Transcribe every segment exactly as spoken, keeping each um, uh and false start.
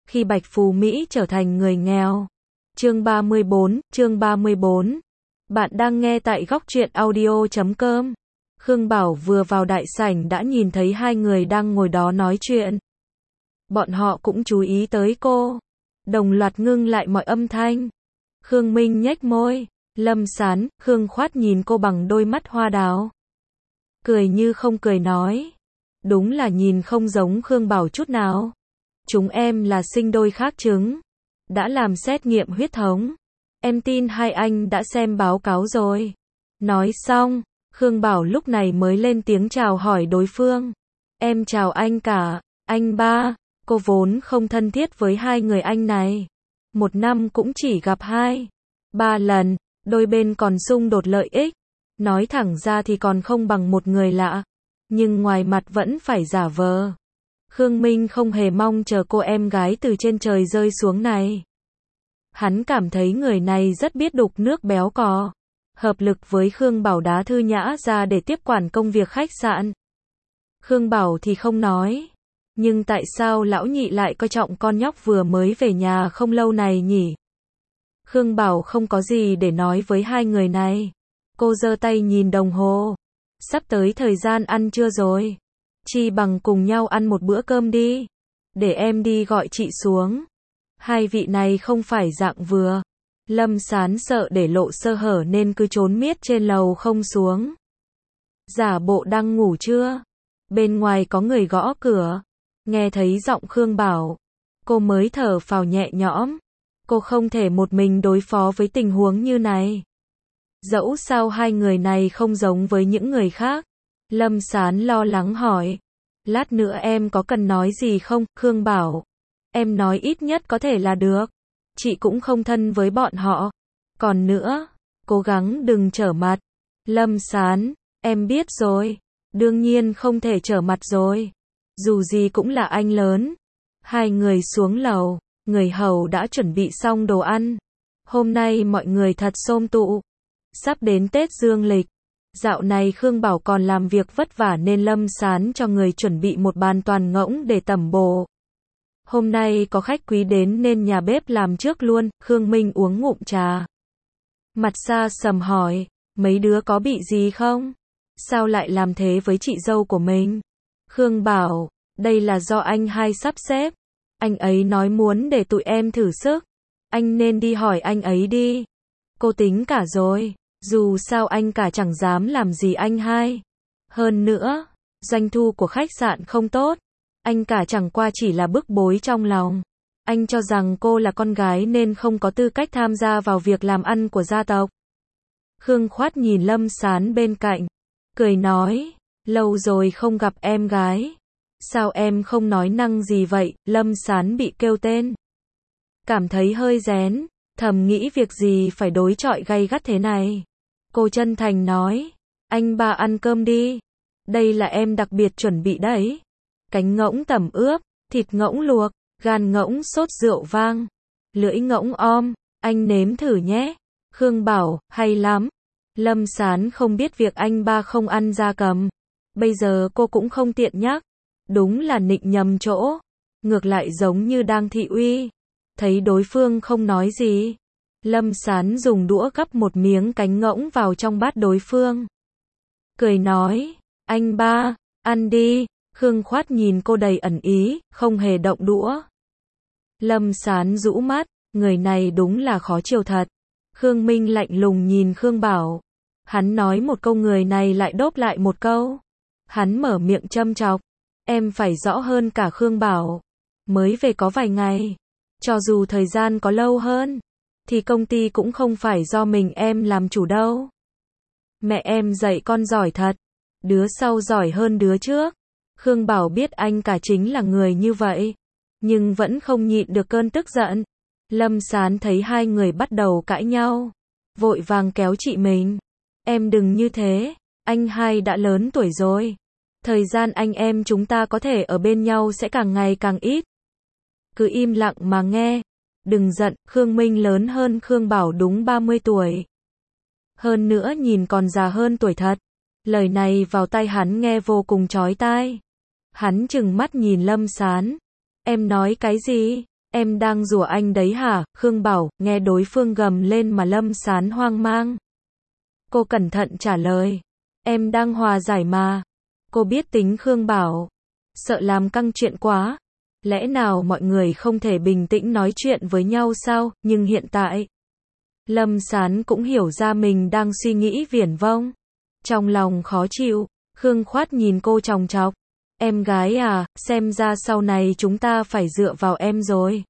khi Bạch Phú Mỹ trở thành người nghèo. Chương ba mươi bốn, chương ba mươi bốn. Bạn đang nghe tại góc truyện audio chấm com. Khương Bảo vừa vào đại sảnh đã nhìn thấy hai người đang ngồi đó nói chuyện. Bọn họ cũng chú ý tới cô. Đồng loạt ngưng lại mọi âm thanh. Khương Minh nhếch môi. Lâm Sán, Khương Khoát nhìn cô bằng đôi mắt hoa đào. Cười như không cười nói. Đúng là nhìn không giống Khương Bảo chút nào. Chúng em là sinh đôi khác trứng. Đã làm xét nghiệm huyết thống. Em tin hai anh đã xem báo cáo rồi. Nói xong, Khương Bảo lúc này mới lên tiếng chào hỏi đối phương. Em chào anh cả, anh ba. Cô vốn không thân thiết với hai người anh này. Một năm cũng chỉ gặp hai, ba lần. Đôi bên còn xung đột lợi ích. Nói thẳng ra thì còn không bằng một người lạ. Nhưng ngoài mặt vẫn phải giả vờ. Khương Minh không hề mong chờ cô em gái từ trên trời rơi xuống này. Hắn cảm thấy người này rất biết đục nước béo cò. Hợp lực với Khương Bảo đá Thư Nhã ra để tiếp quản công việc khách sạn. Khương Bảo thì không nói. Nhưng tại sao lão nhị lại coi trọng con nhóc vừa mới về nhà không lâu này nhỉ? Khương Bảo không có gì để nói với hai người này. Cô giơ tay nhìn đồng hồ. Sắp tới thời gian ăn trưa rồi. Chi bằng cùng nhau ăn một bữa cơm đi. Để em đi gọi chị xuống. Hai vị này không phải dạng vừa. Lâm Sán sợ để lộ sơ hở nên cứ trốn miết trên lầu không xuống. Giả bộ đang ngủ chưa? Bên ngoài có người gõ cửa. Nghe thấy giọng Khương Bảo. Cô mới thở phào nhẹ nhõm. Cô không thể một mình đối phó với tình huống như này. Dẫu sao hai người này không giống với những người khác. Lâm Sán lo lắng hỏi. Lát nữa em có cần nói gì không? Khương Bảo. Em nói ít nhất có thể là được. Chị cũng không thân với bọn họ. Còn nữa, cố gắng đừng trở mặt. Lâm Sán. Em biết rồi. Đương nhiên không thể trở mặt rồi. Dù gì cũng là anh lớn. Hai người xuống lầu. Người hầu đã chuẩn bị xong đồ ăn. Hôm nay mọi người thật xôm tụ. Sắp đến Tết Dương lịch. Dạo này Khương Bảo còn làm việc vất vả nên Lâm Sán cho người chuẩn bị một bàn toàn ngỗng để tẩm bổ. Hôm nay có khách quý đến nên nhà bếp làm trước luôn. Khương Minh uống ngụm trà. Mặt xa sầm hỏi. Mấy đứa có bị gì không? Sao lại làm thế với chị dâu của mình? Khương Bảo. Đây là do anh hai sắp xếp. Anh ấy nói muốn để tụi em thử sức. Anh nên đi hỏi anh ấy đi. Cô tính cả rồi. Dù sao anh cả chẳng dám làm gì anh hai. Hơn nữa, doanh thu của khách sạn không tốt. Anh cả chẳng qua chỉ là bức bối trong lòng. Anh cho rằng cô là con gái nên không có tư cách tham gia vào việc làm ăn của gia tộc. Khương Khoát nhìn Lâm Sán bên cạnh. Cười nói, lâu rồi không gặp em gái. Sao em không nói năng gì vậy? Lâm Sán bị kêu tên. Cảm thấy hơi rén, thầm nghĩ việc gì phải đối chọi gay gắt thế này. Cô chân thành nói, anh ba ăn cơm đi. Đây là em đặc biệt chuẩn bị đấy. Cánh ngỗng tẩm ướp, thịt ngỗng luộc, gan ngỗng sốt rượu vang, lưỡi ngỗng om, anh nếm thử nhé. Khương Bảo, hay lắm. Lâm Sán không biết việc anh ba không ăn gia cầm. Bây giờ cô cũng không tiện nhắc. Đúng là nịnh nhầm chỗ. Ngược lại giống như đang thị uy. Thấy đối phương không nói gì. Lâm Sán dùng đũa gắp một miếng cánh ngỗng vào trong bát đối phương. Cười nói, anh ba, ăn đi. Khương Khoát nhìn cô đầy ẩn ý, không hề động đũa. Lâm Sán rũ mắt, người này đúng là khó chiều thật. Khương Minh lạnh lùng nhìn Khương Bảo. Hắn nói một câu người này lại đốp lại một câu. Hắn mở miệng châm chọc. Em phải rõ hơn cả Khương Bảo. Mới về có vài ngày. Cho dù thời gian có lâu hơn. Thì công ty cũng không phải do mình em làm chủ đâu. Mẹ em dạy con giỏi thật. Đứa sau giỏi hơn đứa trước. Khương Bảo biết anh cả chính là người như vậy. Nhưng vẫn không nhịn được cơn tức giận. Lâm Sán thấy hai người bắt đầu cãi nhau. Vội vàng kéo chị mình. Em đừng như thế. Anh hai đã lớn tuổi rồi. Thời gian anh em chúng ta có thể ở bên nhau sẽ càng ngày càng ít. Cứ im lặng mà nghe. Đừng giận, Khương Minh lớn hơn Khương Bảo đúng ba mươi tuổi. Hơn nữa nhìn còn già hơn tuổi thật. Lời này vào tai hắn nghe vô cùng chói tai. Hắn trừng mắt nhìn Lâm Sán. Em nói cái gì? Em đang rủa anh đấy hả? Khương Bảo, nghe đối phương gầm lên mà Lâm Sán hoang mang. Cô cẩn thận trả lời. Em đang hòa giải mà. Cô biết tính Khương Bảo. Sợ làm căng chuyện quá. Lẽ nào mọi người không thể bình tĩnh nói chuyện với nhau sao? Nhưng hiện tại, Lâm Sán cũng hiểu ra mình đang suy nghĩ viển vông. Trong lòng khó chịu, Khương Khoát nhìn cô chòng chọc. Em gái à, xem ra sau này chúng ta phải dựa vào em rồi.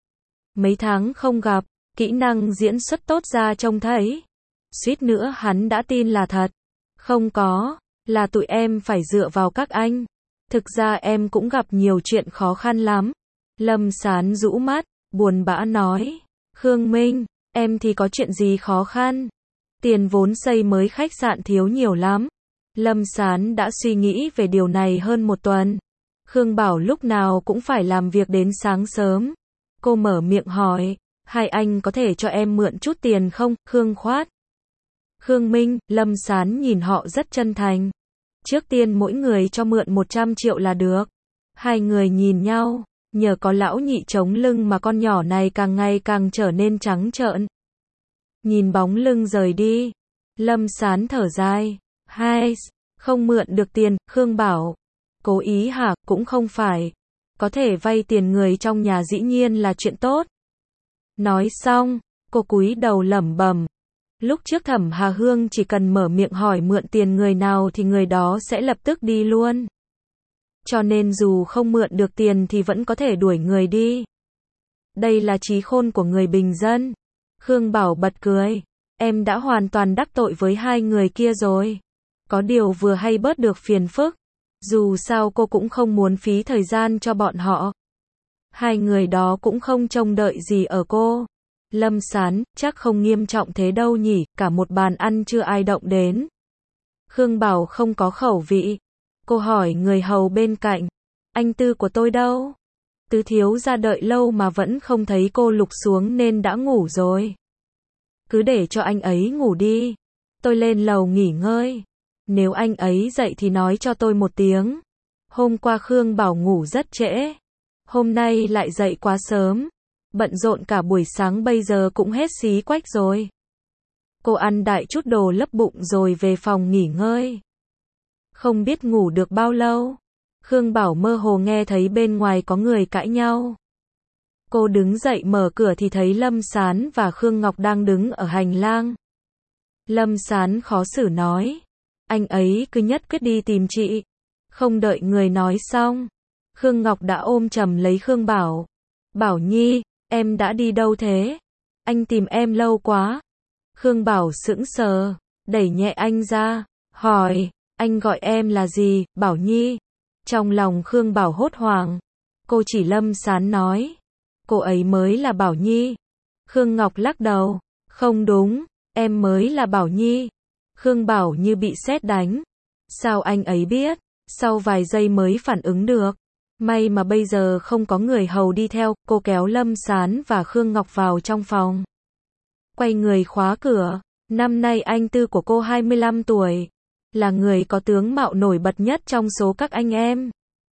Mấy tháng không gặp, kỹ năng diễn xuất tốt ra trông thấy. Suýt nữa hắn đã tin là thật. Không có, là tụi em phải dựa vào các anh. Thực ra em cũng gặp nhiều chuyện khó khăn lắm. Lâm Sán rũ mắt, buồn bã nói. Khương Minh, em thì có chuyện gì khó khăn? Tiền vốn xây mới khách sạn thiếu nhiều lắm. Lâm Sán đã suy nghĩ về điều này hơn một tuần. Khương Bảo lúc nào cũng phải làm việc đến sáng sớm. Cô mở miệng hỏi, hai anh có thể cho em mượn chút tiền không? Khương Khoát, Khương Minh, Lâm Sán nhìn họ rất chân thành. Trước tiên mỗi người cho mượn một trăm triệu là được. Hai người nhìn nhau, nhờ có lão nhị chống lưng mà con nhỏ này càng ngày càng trở nên trắng trợn. Nhìn bóng lưng rời đi, Lâm Sán thở dài. Hai, không mượn được tiền, Khương Bảo. Cố ý hả? Cũng không phải. Có thể vay tiền người trong nhà dĩ nhiên là chuyện tốt. Nói xong, cô cúi đầu lẩm bẩm. Lúc trước Thẩm Hà Hương chỉ cần mở miệng hỏi mượn tiền người nào thì người đó sẽ lập tức đi luôn. Cho nên dù không mượn được tiền thì vẫn có thể đuổi người đi. Đây là trí khôn của người bình dân. Khương Bảo bật cười. Em đã hoàn toàn đắc tội với hai người kia rồi. Có điều vừa hay bớt được phiền phức. Dù sao cô cũng không muốn phí thời gian cho bọn họ. Hai người đó cũng không trông đợi gì ở cô. Lâm Sán, chắc không nghiêm trọng thế đâu nhỉ, cả một bàn ăn chưa ai động đến. Khương Bảo không có khẩu vị. Cô hỏi người hầu bên cạnh. Anh Tư của tôi đâu? Tứ thiếu ra đợi lâu mà vẫn không thấy cô lục xuống nên đã ngủ rồi. Cứ để cho anh ấy ngủ đi. Tôi lên lầu nghỉ ngơi. Nếu anh ấy dậy thì nói cho tôi một tiếng. Hôm qua Khương Bảo ngủ rất trễ. Hôm nay lại dậy quá sớm. Bận rộn cả buổi sáng bây giờ cũng hết xí quách rồi. Cô ăn đại chút đồ lấp bụng rồi về phòng nghỉ ngơi. Không biết ngủ được bao lâu. Khương Bảo mơ hồ nghe thấy bên ngoài có người cãi nhau. Cô đứng dậy mở cửa thì thấy Lâm Sán và Khương Ngọc đang đứng ở hành lang. Lâm Sán khó xử nói. Anh ấy cứ nhất quyết đi tìm chị. Không đợi người nói xong. Khương Ngọc đã ôm chầm lấy Khương Bảo. Bảo Nhi, em đã đi đâu thế? Anh tìm em lâu quá. Khương Bảo sững sờ, đẩy nhẹ anh ra, hỏi, anh gọi em là gì, Bảo Nhi? Trong lòng Khương Bảo hốt hoảng. Cô chỉ Lâm Sán nói. Cô ấy mới là Bảo Nhi. Khương Ngọc lắc đầu. Không đúng, em mới là Bảo Nhi. Khương Bảo như bị sét đánh. Sao anh ấy biết? Sau vài giây mới phản ứng được. May mà bây giờ không có người hầu đi theo, cô kéo Lâm Sán và Khương Ngọc vào trong phòng. Quay người khóa cửa. Năm nay anh Tư của cô hai mươi lăm tuổi. Là người có tướng mạo nổi bật nhất trong số các anh em.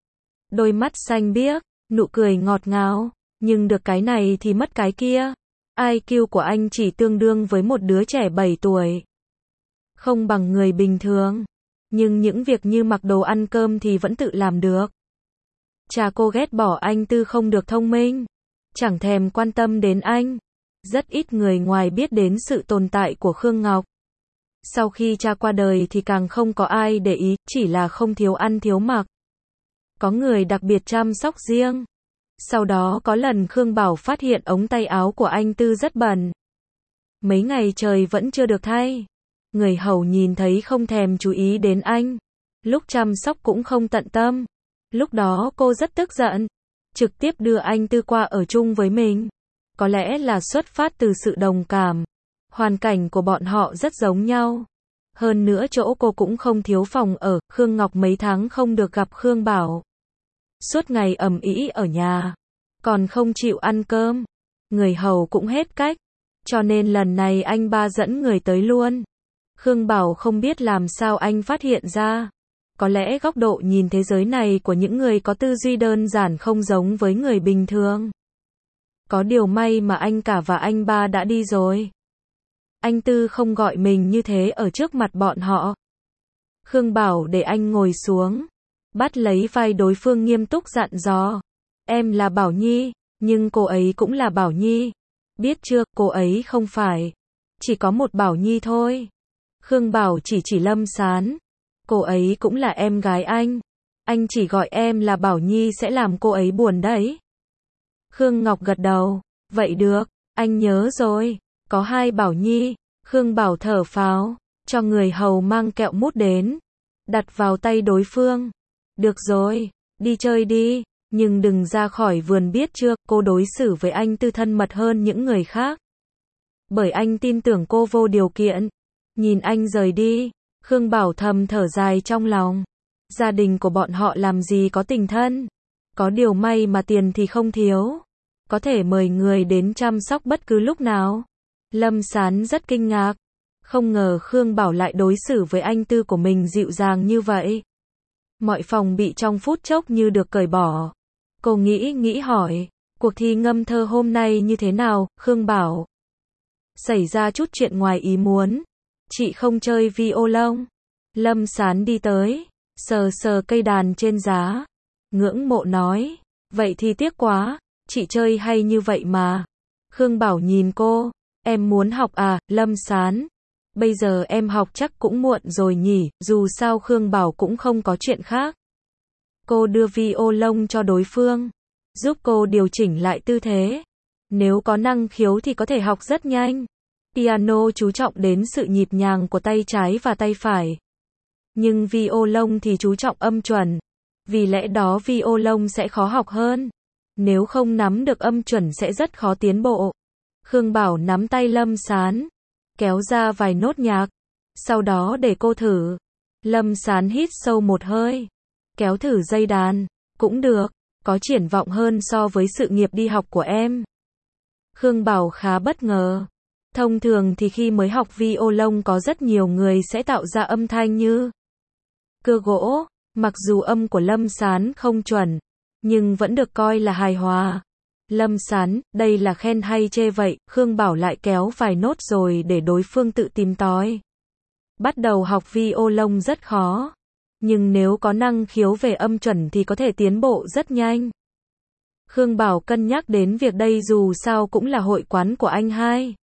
Đôi mắt xanh biếc, nụ cười ngọt ngào. Nhưng được cái này thì mất cái kia. i kiu của anh chỉ tương đương với một đứa trẻ bảy tuổi. Không bằng người bình thường. Nhưng những việc như mặc đồ ăn cơm thì vẫn tự làm được. Cha cô ghét bỏ anh Tư không được thông minh. Chẳng thèm quan tâm đến anh. Rất ít người ngoài biết đến sự tồn tại của Khương Ngọc. Sau khi cha qua đời thì càng không có ai để ý, chỉ là không thiếu ăn thiếu mặc. Có người đặc biệt chăm sóc riêng. Sau đó có lần Khương Bảo phát hiện ống tay áo của anh Tư rất bẩn. Mấy ngày trời vẫn chưa được thay. Người hầu nhìn thấy không thèm chú ý đến anh. Lúc chăm sóc cũng không tận tâm. Lúc đó cô rất tức giận. Trực tiếp đưa anh Tư qua ở chung với mình. Có lẽ là xuất phát từ sự đồng cảm. Hoàn cảnh của bọn họ rất giống nhau. Hơn nữa chỗ cô cũng không thiếu phòng ở. Khương Ngọc mấy tháng không được gặp Khương Bảo. Suốt ngày ầm ĩ ở nhà. Còn không chịu ăn cơm. Người hầu cũng hết cách. Cho nên lần này anh ba dẫn người tới luôn. Khương Bảo không biết làm sao anh phát hiện ra. Có lẽ góc độ nhìn thế giới này của những người có tư duy đơn giản không giống với người bình thường. Có điều may mà anh cả và anh ba đã đi rồi. Anh Tư không gọi mình như thế ở trước mặt bọn họ. Khương Bảo để anh ngồi xuống, bắt lấy vai đối phương nghiêm túc dặn dò. Em là Bảo Nhi, nhưng cô ấy cũng là Bảo Nhi. Biết chưa, cô ấy không phải chỉ có một Bảo Nhi thôi. Khương Bảo chỉ chỉ Lâm Sán. Cô ấy cũng là em gái anh. Anh chỉ gọi em là Bảo Nhi sẽ làm cô ấy buồn đấy. Khương Ngọc gật đầu. Vậy được, anh nhớ rồi. Có hai Bảo Nhi. Khương Bảo thở phào, cho người hầu mang kẹo mút đến, đặt vào tay đối phương. Được rồi, đi chơi đi, nhưng đừng ra khỏi vườn biết chưa, cô đối xử với anh Tư thân mật hơn những người khác. Bởi anh tin tưởng cô vô điều kiện. Nhìn anh rời đi, Khương Bảo thầm thở dài trong lòng. Gia đình của bọn họ làm gì có tình thân. Có điều may mà tiền thì không thiếu. Có thể mời người đến chăm sóc bất cứ lúc nào. Lâm Sán rất kinh ngạc. Không ngờ Khương Bảo lại đối xử với anh Tư của mình dịu dàng như vậy. Mọi phòng bị trong phút chốc như được cởi bỏ. Cô nghĩ nghĩ hỏi, cuộc thi ngâm thơ hôm nay như thế nào, Khương Bảo? Xảy ra chút chuyện ngoài ý muốn. Chị không chơi violon. Lâm Sán đi tới, sờ sờ cây đàn trên giá. Ngưỡng mộ nói, vậy thì tiếc quá, chị chơi hay như vậy mà. Khương Bảo nhìn cô, em muốn học à, Lâm Sán? Bây giờ em học chắc cũng muộn rồi nhỉ, dù sao Khương Bảo cũng không có chuyện khác. Cô đưa violon cho đối phương, giúp cô điều chỉnh lại tư thế. Nếu có năng khiếu thì có thể học rất nhanh. Piano chú trọng đến sự nhịp nhàng của tay trái và tay phải. Nhưng violon thì chú trọng âm chuẩn. Vì lẽ đó violon sẽ khó học hơn. Nếu không nắm được âm chuẩn sẽ rất khó tiến bộ. Khương Bảo nắm tay Lâm Sán, kéo ra vài nốt nhạc. Sau đó để cô thử. Lâm Sán hít sâu một hơi, kéo thử dây đàn. Cũng được, có triển vọng hơn so với sự nghiệp đi học của em. Khương Bảo khá bất ngờ. Thông thường thì khi mới học violon có rất nhiều người sẽ tạo ra âm thanh như cưa gỗ. Mặc dù âm của Lâm Sán không chuẩn, nhưng vẫn được coi là hài hòa. Lâm Sán, đây là khen hay chê vậy? Khương Bảo lại kéo vài nốt rồi để đối phương tự tìm tòi. Bắt đầu học violon rất khó, nhưng nếu có năng khiếu về âm chuẩn thì có thể tiến bộ rất nhanh. Khương Bảo cân nhắc đến việc đây dù sao cũng là hội quán của anh hai.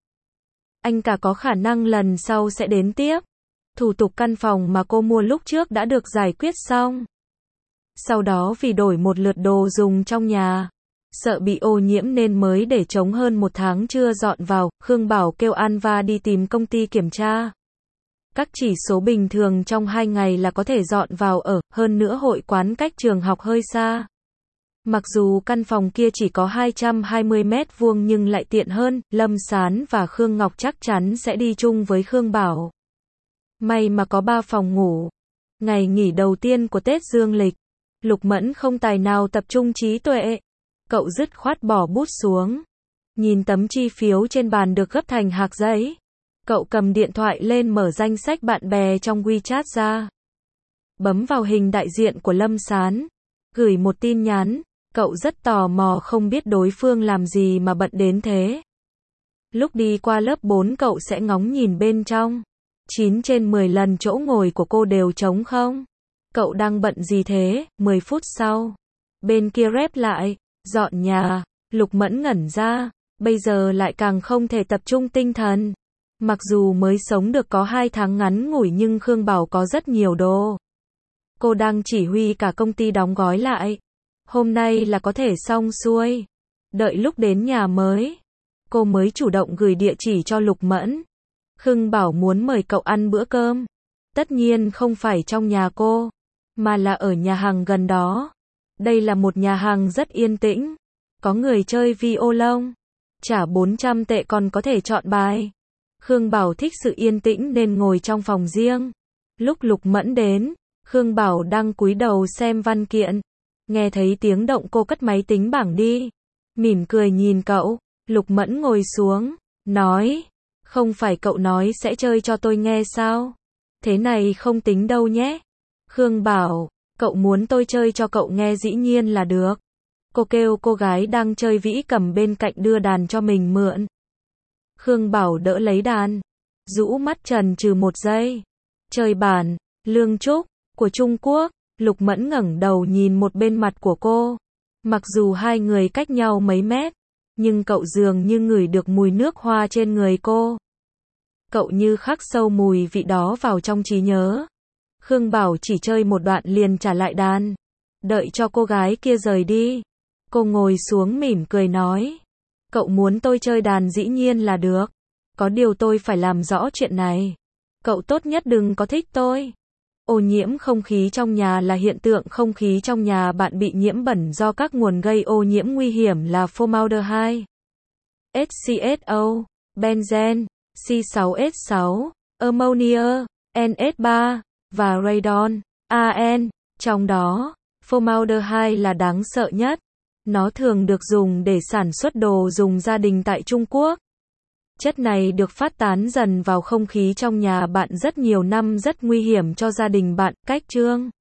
Anh cả có khả năng lần sau sẽ đến tiếp. Thủ tục căn phòng mà cô mua lúc trước đã được giải quyết xong. Sau đó vì đổi một lượt đồ dùng trong nhà, sợ bị ô nhiễm nên mới để trống hơn một tháng chưa dọn vào. Khương Bảo kêu Anva đi tìm công ty kiểm tra. Các chỉ số bình thường trong hai ngày là có thể dọn vào ở, hơn nữa hội quán cách trường học hơi xa. Mặc dù căn phòng kia chỉ có hai trăm hai mươi mét vuông nhưng lại tiện hơn, Lâm Sán và Khương Ngọc chắc chắn sẽ đi chung với Khương Bảo. May mà có ba phòng ngủ. Ngày nghỉ đầu tiên của Tết Dương lịch, Lục Mẫn không tài nào tập trung trí tuệ. Cậu dứt khoát bỏ bút xuống. Nhìn tấm chi phiếu trên bàn được gấp thành hạc giấy. Cậu cầm điện thoại lên mở danh sách bạn bè trong WeChat ra. Bấm vào hình đại diện của Lâm Sán. Gửi một tin nhắn. Cậu rất tò mò không biết đối phương làm gì mà bận đến thế. Lúc đi qua lớp bốn cậu sẽ ngóng nhìn bên trong. chín trên mười lần chỗ ngồi của cô đều trống không. Cậu đang bận gì thế? mười phút sau. Bên kia rep lại. Dọn nhà. Lục Mẫn ngẩn ra. Bây giờ lại càng không thể tập trung tinh thần. Mặc dù mới sống được có hai tháng ngắn ngủi nhưng Khương Bảo có rất nhiều đồ. Cô đang chỉ huy cả công ty đóng gói lại. Hôm nay là có thể xong xuôi. Đợi lúc đến nhà mới, cô mới chủ động gửi địa chỉ cho Lục Mẫn. Khương Bảo muốn mời cậu ăn bữa cơm. Tất nhiên không phải trong nhà cô, mà là ở nhà hàng gần đó. Đây là một nhà hàng rất yên tĩnh. Có người chơi violon. Trả bốn trăm tệ còn có thể chọn bài. Khương Bảo thích sự yên tĩnh nên ngồi trong phòng riêng. Lúc Lục Mẫn đến, Khương Bảo đang cúi đầu xem văn kiện. Nghe thấy tiếng động cô cất máy tính bảng đi. Mỉm cười nhìn cậu. Lục Mẫn ngồi xuống, nói. Không phải cậu nói sẽ chơi cho tôi nghe sao? Thế này không tính đâu nhé. Khương Bảo, cậu muốn tôi chơi cho cậu nghe dĩ nhiên là được. Cô kêu cô gái đang chơi vĩ cầm bên cạnh đưa đàn cho mình mượn. Khương Bảo đỡ lấy đàn, rũ mắt trần trừ một giây. Chơi bản, Lương Trúc, của Trung Quốc. Lục Mẫn ngẩng đầu nhìn một bên mặt của cô. Mặc dù hai người cách nhau mấy mét, nhưng cậu dường như ngửi được mùi nước hoa trên người cô. Cậu như khắc sâu mùi vị đó vào trong trí nhớ. Khương Bảo chỉ chơi một đoạn liền trả lại đàn. Đợi cho cô gái kia rời đi. Cô ngồi xuống mỉm cười nói. Cậu muốn tôi chơi đàn dĩ nhiên là được. Có điều tôi phải làm rõ chuyện này. Cậu tốt nhất đừng có thích tôi. Ô nhiễm không khí trong nhà là hiện tượng không khí trong nhà bạn bị nhiễm bẩn do các nguồn gây ô nhiễm nguy hiểm là formaldehyde, hát xê ét o, benzen, xê sáu ét sáu, ammonia, en ét ba, và radon, an. Trong đó, formaldehyde là đáng sợ nhất. Nó thường được dùng để sản xuất đồ dùng gia đình tại Trung Quốc. Chất này được phát tán dần vào không khí trong nhà bạn rất nhiều năm, rất nguy hiểm cho gia đình bạn. Cách chương